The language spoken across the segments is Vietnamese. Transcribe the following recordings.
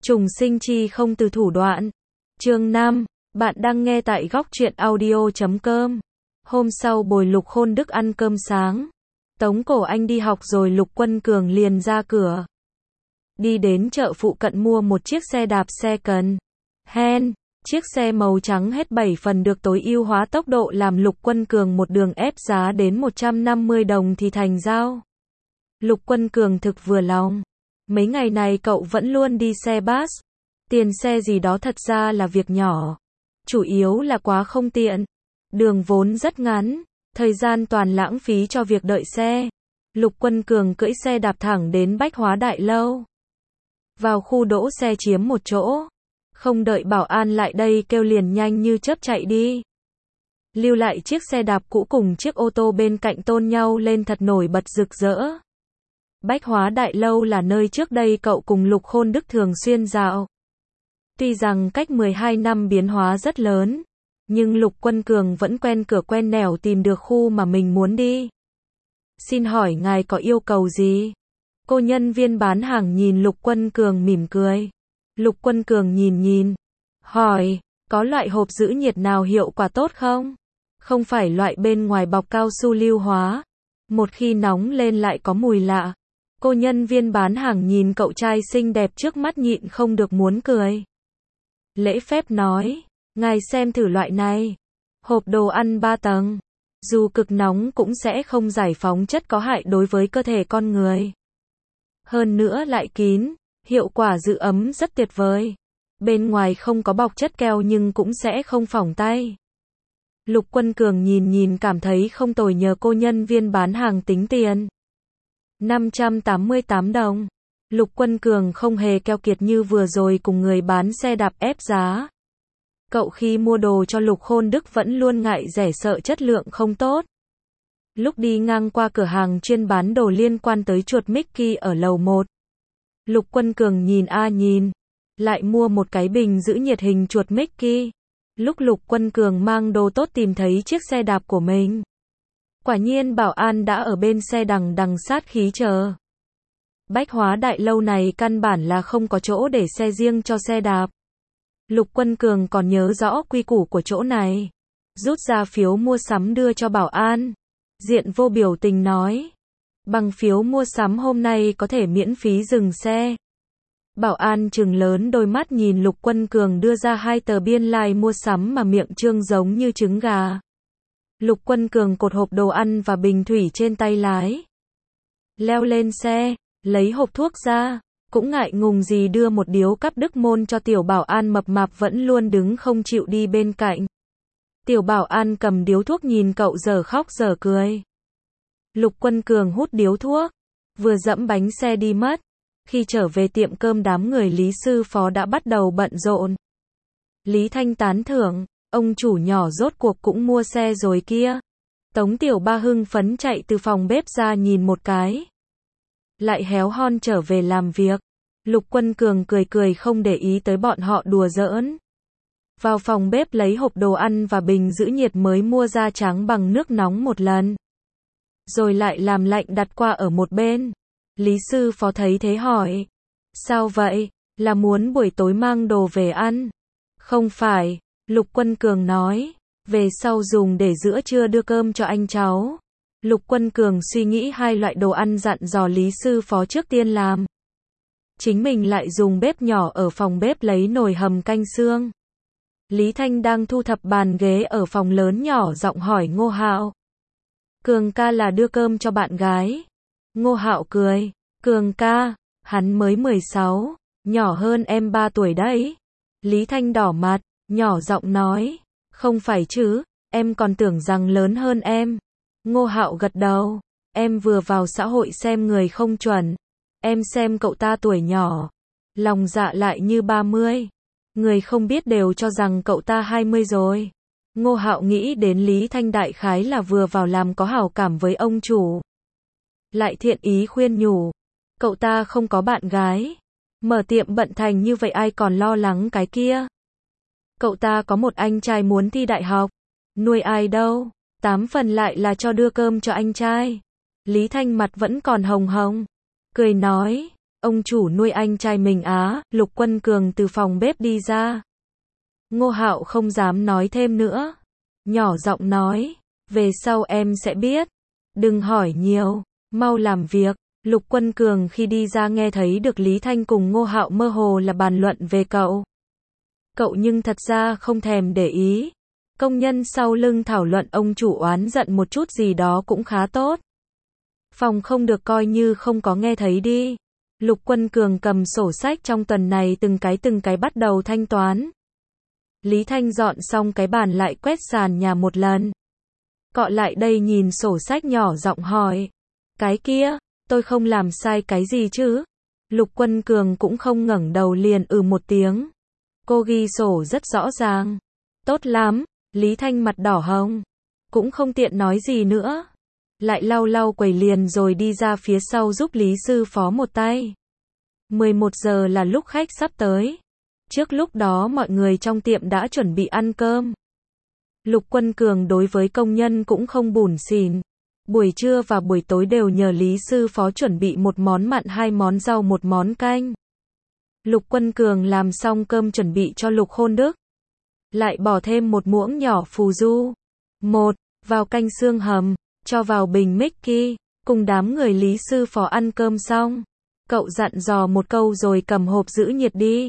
Trùng sinh chi không từ thủ đoạn. Chương 5, bạn đang nghe tại góc truyện audio.com. Hôm sau Bồi Lục Khôn Đức ăn cơm sáng. Tống Cổ Anh đi học rồi Lục Quân Cường liền ra cửa. Đi đến chợ phụ cận mua một chiếc xe đạp second hand. Chiếc xe màu trắng hết 7 phần được tối ưu hóa tốc độ làm Lục Quân Cường một đường ép giá đến 150 đồng thì thành giao. Lục Quân Cường thực vừa lòng. Mấy ngày này cậu vẫn luôn đi xe bus. Tiền xe gì đó thật ra là việc nhỏ. Chủ yếu là quá không tiện. Đường vốn rất ngắn, thời gian toàn lãng phí cho việc đợi xe. Lục Quân Cường cưỡi xe đạp thẳng đến Bách Hóa Đại Lâu. Vào khu đỗ xe chiếm một chỗ. Không đợi bảo an lại đây kêu liền nhanh như chớp chạy đi. Lưu lại chiếc xe đạp cũ cùng chiếc ô tô bên cạnh tôn nhau lên thật nổi bật rực rỡ. Bách Hóa Đại Lâu là nơi trước đây cậu cùng Lục Khôn Đức thường xuyên dạo. Tuy rằng cách 12 năm biến hóa rất lớn, nhưng Lục Quân Cường vẫn quen cửa quen nẻo tìm được khu mà mình muốn đi. Xin hỏi ngài có yêu cầu gì? Cô nhân viên bán hàng nhìn Lục Quân Cường mỉm cười. Lục Quân Cường nhìn, hỏi, có loại hộp giữ nhiệt nào hiệu quả tốt không? Không phải loại bên ngoài bọc cao su lưu hóa. Một khi nóng lên lại có mùi lạ. Cô nhân viên bán hàng nhìn cậu trai xinh đẹp trước mắt nhịn không được muốn cười. Lễ phép nói, ngài xem thử loại này. Hộp đồ ăn 3 tầng. Dù cực nóng cũng sẽ không giải phóng chất có hại đối với cơ thể con người. Hơn nữa lại kín, hiệu quả giữ ấm rất tuyệt vời. Bên ngoài không có bọc chất keo nhưng cũng sẽ không phỏng tay. Lục Quân Cường nhìn cảm thấy không tồi nhờ cô nhân viên bán hàng tính tiền. 588 đồng. Lục Quân Cường không hề keo kiệt như vừa rồi cùng người bán xe đạp ép giá. Cậu khi mua đồ cho Lục Khôn Đức vẫn luôn ngại rẻ sợ chất lượng không tốt. Lúc đi ngang qua cửa hàng chuyên bán đồ liên quan tới chuột Mickey ở lầu 1. Lục Quân Cường nhìn, lại mua một cái bình giữ nhiệt hình chuột Mickey. Lúc Lục Quân Cường mang đồ tốt tìm thấy chiếc xe đạp của mình. Quả nhiên bảo an đã ở bên xe đằng sát khí chờ. Bách Hóa Đại Lâu này căn bản là không có chỗ để xe riêng cho xe đạp. Lục Quân Cường còn nhớ rõ quy củ của chỗ này. Rút ra phiếu mua sắm đưa cho bảo an. Diện vô biểu tình nói. Bằng phiếu mua sắm hôm nay có thể miễn phí dừng xe. Bảo an trừng lớn đôi mắt nhìn Lục Quân Cường đưa ra 2 tờ biên lai mua sắm mà miệng trương giống như trứng gà. Lục Quân Cường cột hộp đồ ăn và bình thủy trên tay lái. Leo lên xe, lấy hộp thuốc ra, cũng ngại ngùng gì đưa một điếu cắp Đức Môn cho tiểu bảo an mập mạp vẫn luôn đứng không chịu đi bên cạnh. Tiểu bảo an cầm điếu thuốc nhìn cậu giờ khóc giờ cười. Lục Quân Cường hút điếu thuốc, vừa dẫm bánh xe đi mất. Khi trở về tiệm cơm đám người Lý sư phó đã bắt đầu bận rộn. Lý Thanh tán thưởng, ông chủ nhỏ rốt cuộc cũng mua xe rồi kia. Tống Tiểu Ba hưng phấn chạy từ phòng bếp ra nhìn một cái. Lại héo hon trở về làm việc. Lục Quân Cường cười không để ý tới bọn họ đùa giỡn. Vào phòng bếp lấy hộp đồ ăn và bình giữ nhiệt mới mua ra tráng bằng nước nóng một lần. Rồi lại làm lạnh đặt qua ở một bên. Lý sư phó thấy thế hỏi. Sao vậy? Là muốn buổi tối mang đồ về ăn? Không phải, Lục Quân Cường nói. Về sau dùng để giữa trưa đưa cơm cho anh cháu. Lục Quân Cường suy nghĩ 2 loại đồ ăn dặn dò Lý sư phó trước tiên làm. Chính mình lại dùng bếp nhỏ ở phòng bếp lấy nồi hầm canh xương. Lý Thanh đang thu thập bàn ghế ở phòng lớn nhỏ giọng hỏi Ngô Hạo. Cường ca là đưa cơm cho bạn gái. Ngô Hạo cười. Cường ca, hắn mới 16, nhỏ hơn em 3 tuổi đấy. Lý Thanh đỏ mặt, nhỏ giọng nói. Không phải chứ, em còn tưởng rằng lớn hơn em. Ngô Hạo gật đầu. Em vừa vào xã hội xem người không chuẩn. Em xem cậu ta tuổi nhỏ. Lòng dạ lại như 30. Người không biết đều cho rằng cậu ta 20 rồi. Ngô Hạo nghĩ đến Lý Thanh đại khái là vừa vào làm có hảo cảm với ông chủ. Lại thiện ý khuyên nhủ. Cậu ta không có bạn gái. Mở tiệm bận thành như vậy ai còn lo lắng cái kia. Cậu ta có một anh trai muốn thi đại học. Nuôi ai đâu. 8 phần lại là cho đưa cơm cho anh trai. Lý Thanh mặt vẫn còn hồng hồng. Cười nói. Ông chủ nuôi anh trai mình á, Lục Quân Cường từ phòng bếp đi ra. Ngô Hạo không dám nói thêm nữa. Nhỏ giọng nói, về sau em sẽ biết. Đừng hỏi nhiều, mau làm việc. Lục Quân Cường khi đi ra nghe thấy được Lý Thanh cùng Ngô Hạo mơ hồ là bàn luận về cậu. Cậu nhưng thật ra không thèm để ý. Công nhân sau lưng thảo luận ông chủ oán giận một chút gì đó cũng khá tốt. Phòng không được coi như không có nghe thấy đi. Lục Quân Cường cầm sổ sách trong tuần này từng cái bắt đầu thanh toán. Lý Thanh dọn xong cái bàn lại quét sàn nhà một lần. Cọ lại đây nhìn sổ sách nhỏ giọng hỏi. Cái kia, tôi không làm sai cái gì chứ? Lục Quân Cường cũng không ngẩng đầu liền một tiếng. Cô ghi sổ rất rõ ràng. Tốt lắm, Lý Thanh mặt đỏ hồng. Cũng không tiện nói gì nữa. Lại lau lau quầy liền rồi đi ra phía sau giúp Lý sư phó một tay. 11 giờ là lúc khách sắp tới. Trước lúc đó mọi người trong tiệm đã chuẩn bị ăn cơm. Lục Quân Cường đối với công nhân cũng không bủn xỉn. Buổi trưa và buổi tối đều nhờ Lý sư phó chuẩn bị một món mặn, 2 món rau, 1 món canh. Lục Quân Cường làm xong cơm chuẩn bị cho Lục Khôn Đức. Lại bỏ thêm một muỗng nhỏ phù du. Vào canh xương hầm, cho vào bình Mickey. Cùng đám người Lý sư phó ăn cơm xong. Cậu dặn dò một câu rồi cầm hộp giữ nhiệt đi.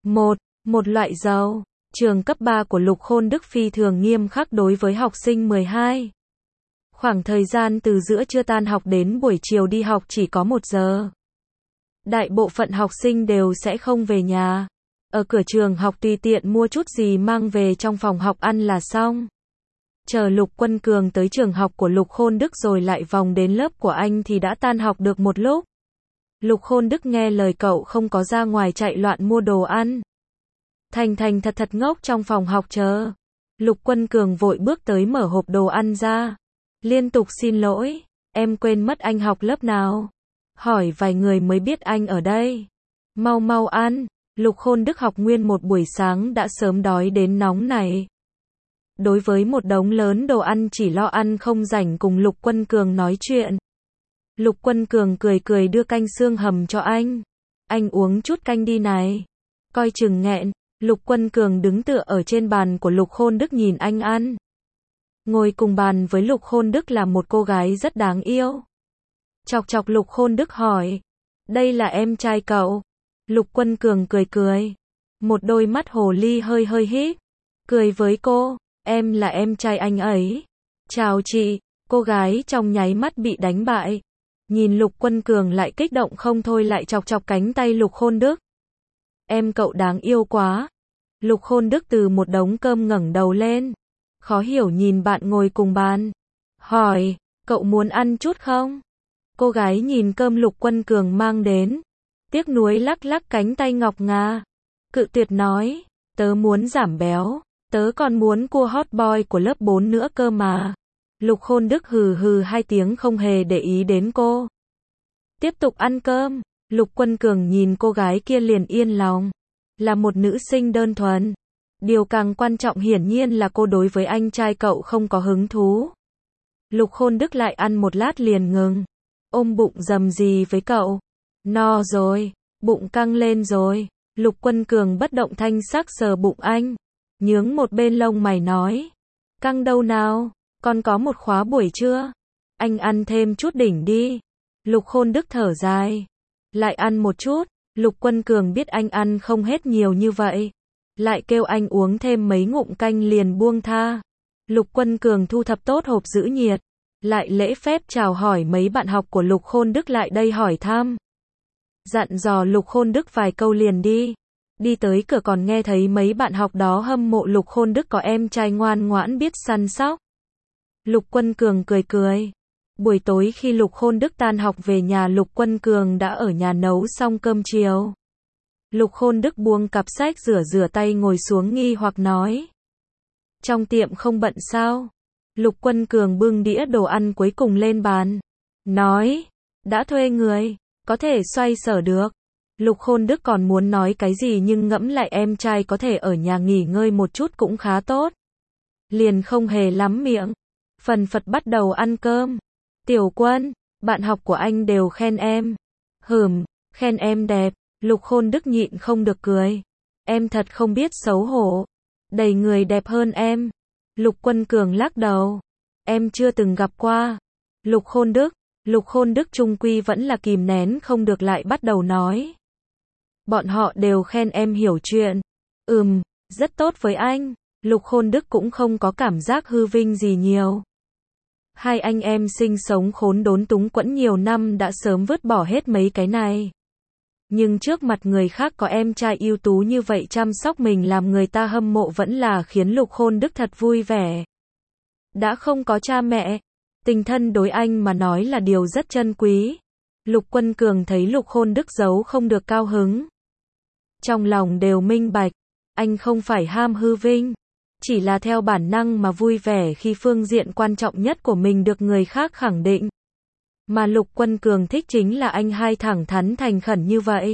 Một loại dầu. Trường cấp 3 của Lục Khôn Đức phi thường nghiêm khắc đối với học sinh 12. Khoảng thời gian từ giữa trưa tan học đến buổi chiều đi học chỉ có 1 giờ. Đại bộ phận học sinh đều sẽ không về nhà. Ở cửa trường học tùy tiện mua chút gì mang về trong phòng học ăn là xong. Chờ Lục Quân Cường tới trường học của Lục Khôn Đức rồi lại vòng đến lớp của anh thì đã tan học được một lúc. Lục Khôn Đức nghe lời cậu không có ra ngoài chạy loạn mua đồ ăn. Thành thật ngốc trong phòng học chờ. Lục Quân Cường vội bước tới mở hộp đồ ăn ra. Liên tục xin lỗi, em quên mất anh học lớp nào. Hỏi vài người mới biết anh ở đây. Mau ăn. Lục Khôn Đức học nguyên một buổi sáng đã sớm đói đến nóng này. Đối với một đống lớn đồ ăn chỉ lo ăn không rảnh cùng Lục Quân Cường nói chuyện. Lục Quân Cường cười đưa canh xương hầm cho anh. Anh uống chút canh đi này. Coi chừng nghẹn. Lục Quân Cường đứng tựa ở trên bàn của Lục Khôn Đức nhìn anh ăn. Ngồi cùng bàn với Lục Khôn Đức là một cô gái rất đáng yêu. Chọc Lục Khôn Đức hỏi. Đây là em trai cậu. Lục Quân Cường cười. Một đôi mắt hồ ly hơi híp. Cười với cô. Em là em trai anh ấy. Chào chị. Cô gái trong nháy mắt bị đánh bại. Nhìn Lục Quân Cường lại kích động không thôi lại chọc cánh tay Lục Khôn Đức. Em cậu đáng yêu quá. Lục Khôn Đức từ một đống cơm ngẩng đầu lên. Khó hiểu nhìn bạn ngồi cùng bàn. Hỏi, cậu muốn ăn chút không? Cô gái nhìn cơm Lục Quân Cường mang đến. Tiếc nuối lắc cánh tay ngọc ngà. Cự tuyệt nói, tớ muốn giảm béo. Tớ còn muốn cua hot boy của lớp 4 nữa cơ mà. Lục Khôn Đức hừ 2 tiếng không hề để ý đến cô. Tiếp tục ăn cơm. Lục Quân Cường nhìn cô gái kia liền yên lòng. Là một nữ sinh đơn thuần. Điều càng quan trọng hiển nhiên là cô đối với anh trai cậu không có hứng thú. Lục Khôn Đức lại ăn một lát liền ngừng. Ôm bụng rầm rì với cậu. No rồi, bụng căng lên rồi. Lục Quân Cường bất động thanh sắc sờ bụng anh. Nhướng một bên lông mày nói. Căng đâu nào, còn có một khóa buổi trưa. Anh ăn thêm chút đỉnh đi. Lục Khôn Đức thở dài. Lại ăn một chút. Lục Quân Cường biết anh ăn không hết nhiều như vậy. Lại kêu anh uống thêm mấy ngụm canh liền buông tha. Lục Quân Cường thu thập tốt hộp giữ nhiệt. Lại lễ phép chào hỏi mấy bạn học của Lục Khôn Đức lại đây hỏi thăm. Dặn dò Lục Khôn Đức vài câu liền đi. Đi tới cửa còn nghe thấy mấy bạn học đó hâm mộ Lục Khôn Đức có em trai ngoan ngoãn biết săn sóc. Lục Quân Cường cười. Buổi tối khi Lục Khôn Đức tan học về nhà Lục Quân Cường đã ở nhà nấu xong cơm chiều. Lục Khôn Đức buông cặp sách rửa tay ngồi xuống nghi hoặc nói. Trong tiệm không bận sao? Lục Quân Cường bưng đĩa đồ ăn cuối cùng lên bàn. Nói, đã thuê người, có thể xoay sở được. Lục Khôn Đức còn muốn nói cái gì nhưng ngẫm lại em trai có thể ở nhà nghỉ ngơi một chút cũng khá tốt. Liền không hề lắm miệng. Phần phật bắt đầu ăn cơm. Tiểu Quân, bạn học của anh đều khen em. Khen em đẹp, Lục Khôn Đức nhịn không được cười. Em thật không biết xấu hổ. Đầy người đẹp hơn em. Lục Quân Cường lắc đầu. Em chưa từng gặp qua. Lục Khôn Đức trung quy vẫn là kìm nén không được lại bắt đầu nói. Bọn họ đều khen em hiểu chuyện. Rất tốt với anh. Lục Khôn Đức cũng không có cảm giác hư vinh gì nhiều. Hai anh em sinh sống khốn đốn túng quẫn nhiều năm đã sớm vứt bỏ hết mấy cái này. Nhưng trước mặt người khác có em trai ưu tú như vậy chăm sóc mình làm người ta hâm mộ vẫn là khiến Lục Khôn Đức thật vui vẻ. Đã không có cha mẹ, tình thân đối anh mà nói là điều rất trân quý. Lục Quân Cường thấy Lục Khôn Đức giấu không được cao hứng. Trong lòng đều minh bạch, anh không phải ham hư vinh, chỉ là theo bản năng mà vui vẻ khi phương diện quan trọng nhất của mình được người khác khẳng định. Mà Lục Quân Cường thích chính là anh hai thẳng thắn thành khẩn như vậy.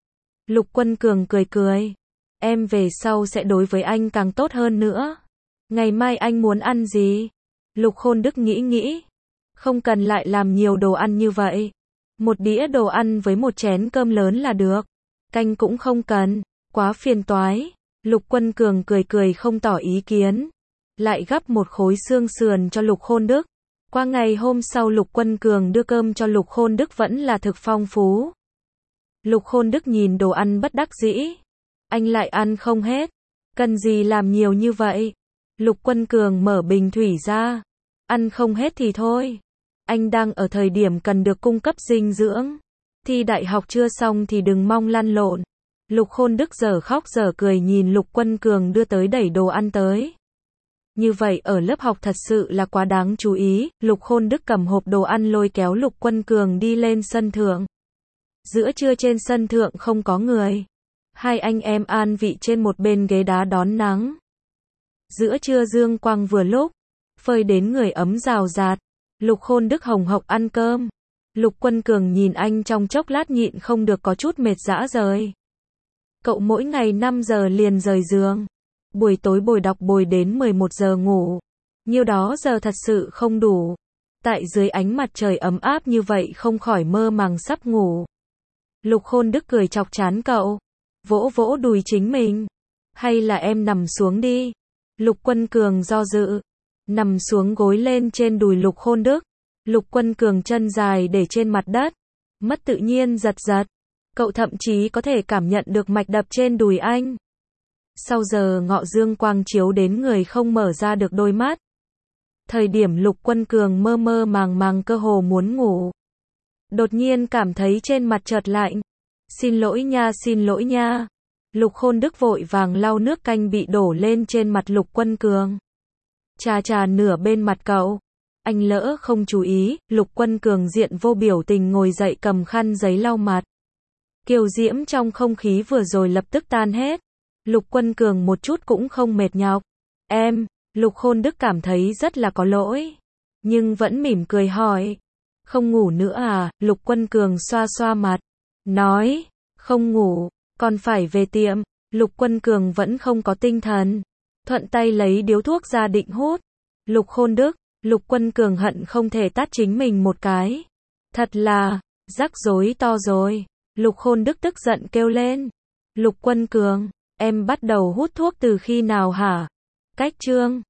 Lục Quân Cường cười cười. Em về sau sẽ đối với anh càng tốt hơn nữa. Ngày mai anh muốn ăn gì? Lục Khôn Đức nghĩ. Không cần lại làm nhiều đồ ăn như vậy. Một đĩa đồ ăn với một chén cơm lớn là được. Canh cũng không cần. Quá phiền toái. Lục Quân Cường cười không tỏ ý kiến. Lại gắp một khối xương sườn cho Lục Khôn Đức. Qua ngày hôm sau Lục Quân Cường đưa cơm cho Lục Khôn Đức vẫn là thực phong phú. Lục Khôn Đức nhìn đồ ăn bất đắc dĩ. Anh lại ăn không hết. Cần gì làm nhiều như vậy? Lục Quân Cường mở bình thủy ra. Ăn không hết thì thôi. Anh đang ở thời điểm cần được cung cấp dinh dưỡng. Thi đại học chưa xong thì đừng mong lăn lộn. Lục Khôn Đức giờ khóc giờ cười nhìn Lục Quân Cường đưa tới đẩy đồ ăn tới. Như vậy ở lớp học thật sự là quá đáng chú ý. Lục Khôn Đức cầm hộp đồ ăn lôi kéo Lục Quân Cường đi lên sân thượng. Giữa trưa trên sân thượng không có người. Hai anh em an vị trên một bên ghế đá đón nắng. Giữa trưa dương quang vừa lúc, phơi đến người ấm rào rạt. Lục Khôn Đức hồng hộc ăn cơm. Lục Quân Cường nhìn anh trong chốc lát nhịn không được có chút mệt rã rời. Cậu mỗi ngày 5 giờ liền rời giường. Buổi tối bồi đọc bồi đến 11 giờ ngủ. Nhiêu đó giờ thật sự không đủ. Tại dưới ánh mặt trời ấm áp như vậy không khỏi mơ màng sắp ngủ. Lục Khôn Đức cười chọc chán cậu. Vỗ vỗ đùi chính mình. Hay là em nằm xuống đi. Lục Quân Cường do dự. Nằm xuống gối lên trên đùi Lục Khôn Đức. Lục Quân Cường chân dài để trên mặt đất. Mất tự nhiên giật. Cậu thậm chí có thể cảm nhận được mạch đập trên đùi anh. Sau giờ ngọ dương quang chiếu đến người không mở ra được đôi mắt. Thời điểm Lục Quân Cường mơ mơ màng cơ hồ muốn ngủ. Đột nhiên cảm thấy trên mặt chợt lạnh. Xin lỗi nha. Lục Khôn Đức vội vàng lau nước canh bị đổ lên trên mặt Lục Quân Cường. Chà nửa bên mặt cậu. Anh lỡ không chú ý, Lục Quân Cường diện vô biểu tình ngồi dậy cầm khăn giấy lau mặt. Kiều diễm trong không khí vừa rồi lập tức tan hết. Lục Quân Cường một chút cũng không mệt nhọc. Em, Lục Khôn Đức cảm thấy rất là có lỗi. Nhưng vẫn mỉm cười hỏi. Không ngủ nữa à? Lục Quân Cường xoa xoa mặt. Nói, không ngủ, còn phải về tiệm. Lục Quân Cường vẫn không có tinh thần. Thuận tay lấy điếu thuốc ra định hút. Lục Quân Cường hận không thể tát chính mình một cái. Thật là, rắc rối to rồi. Lục Khôn Đức tức giận kêu lên. Lục Quân Cường, em bắt đầu hút thuốc từ khi nào hả? Cách chương